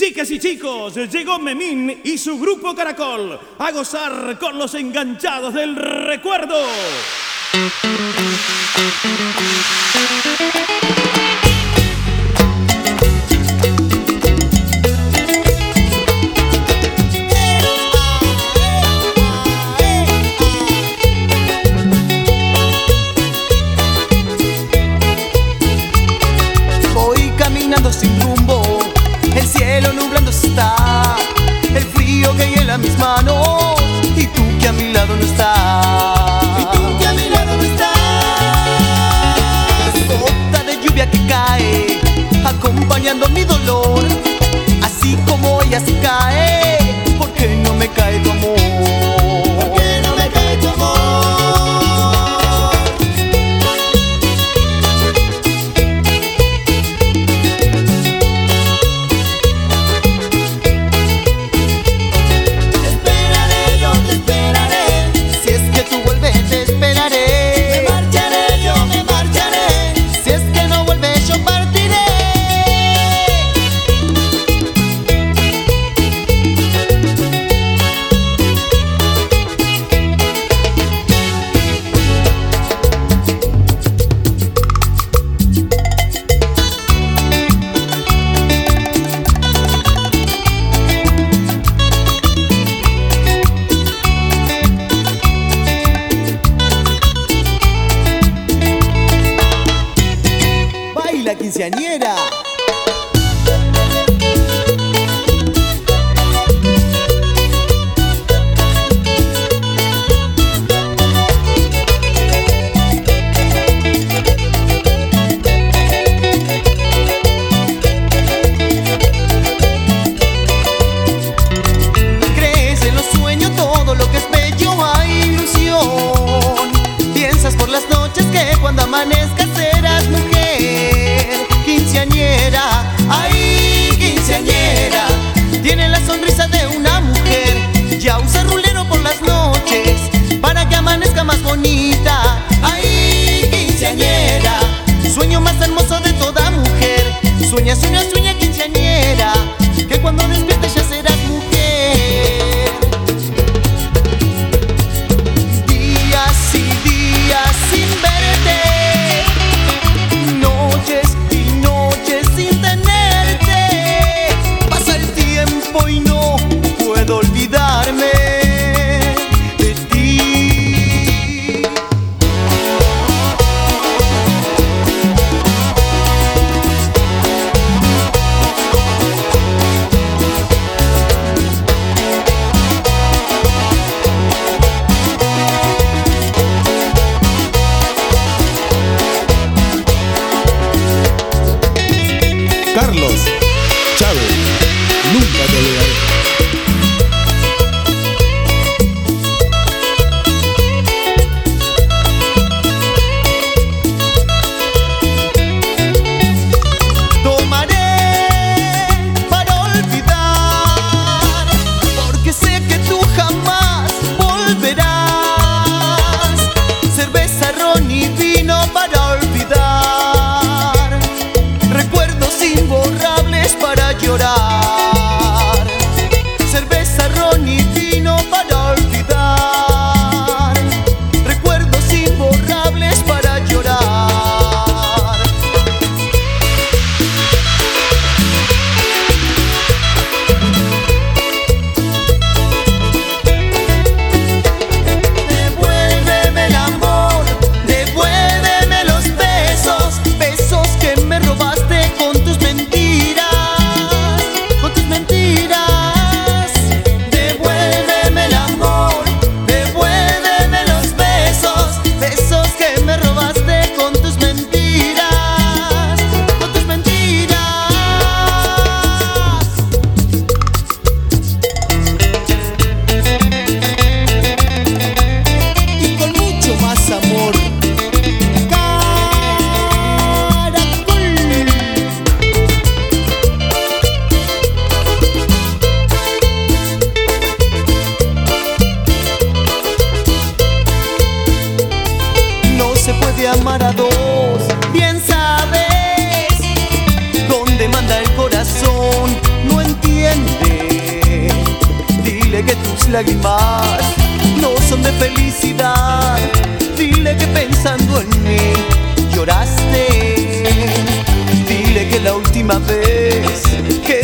Chicas y chicos, llegó Memín y su grupo Caracol a gozar con los enganchados del recuerdo. Voy caminando sin rumbo, el cielo nublándose está, el frío que hay en mis manos y tú que a mi lado no estás. Y tú que a mi lado no estás. Gota de lluvia que cae, acompañando mi dolor, así como ella se cae, ¿por qué no me cae tu amor? ¿Por qué no me cae tu amor? La quinceañera. Crees en los sueños, todo lo que es bello hay ilusión. Piensas por las noches que cuando amanezca serás mujer. Quinceañera, ay, quinceañera, tiene la sonrisa de una mujer. Ya usa rulero por las noches para que amanezca más bonita. Ay, quinceañera, sueño más hermoso de toda mujer. Sueña, sueña, sueña, quinceañera, que cuando despiertes ya serás mujer. Días y días sin verte, noches sin tenerte, pasa el tiempo y no puedo olvidarme de ti. lágrimas no son de felicidad. Dile que pensando en mí lloraste. Dile que la última vez que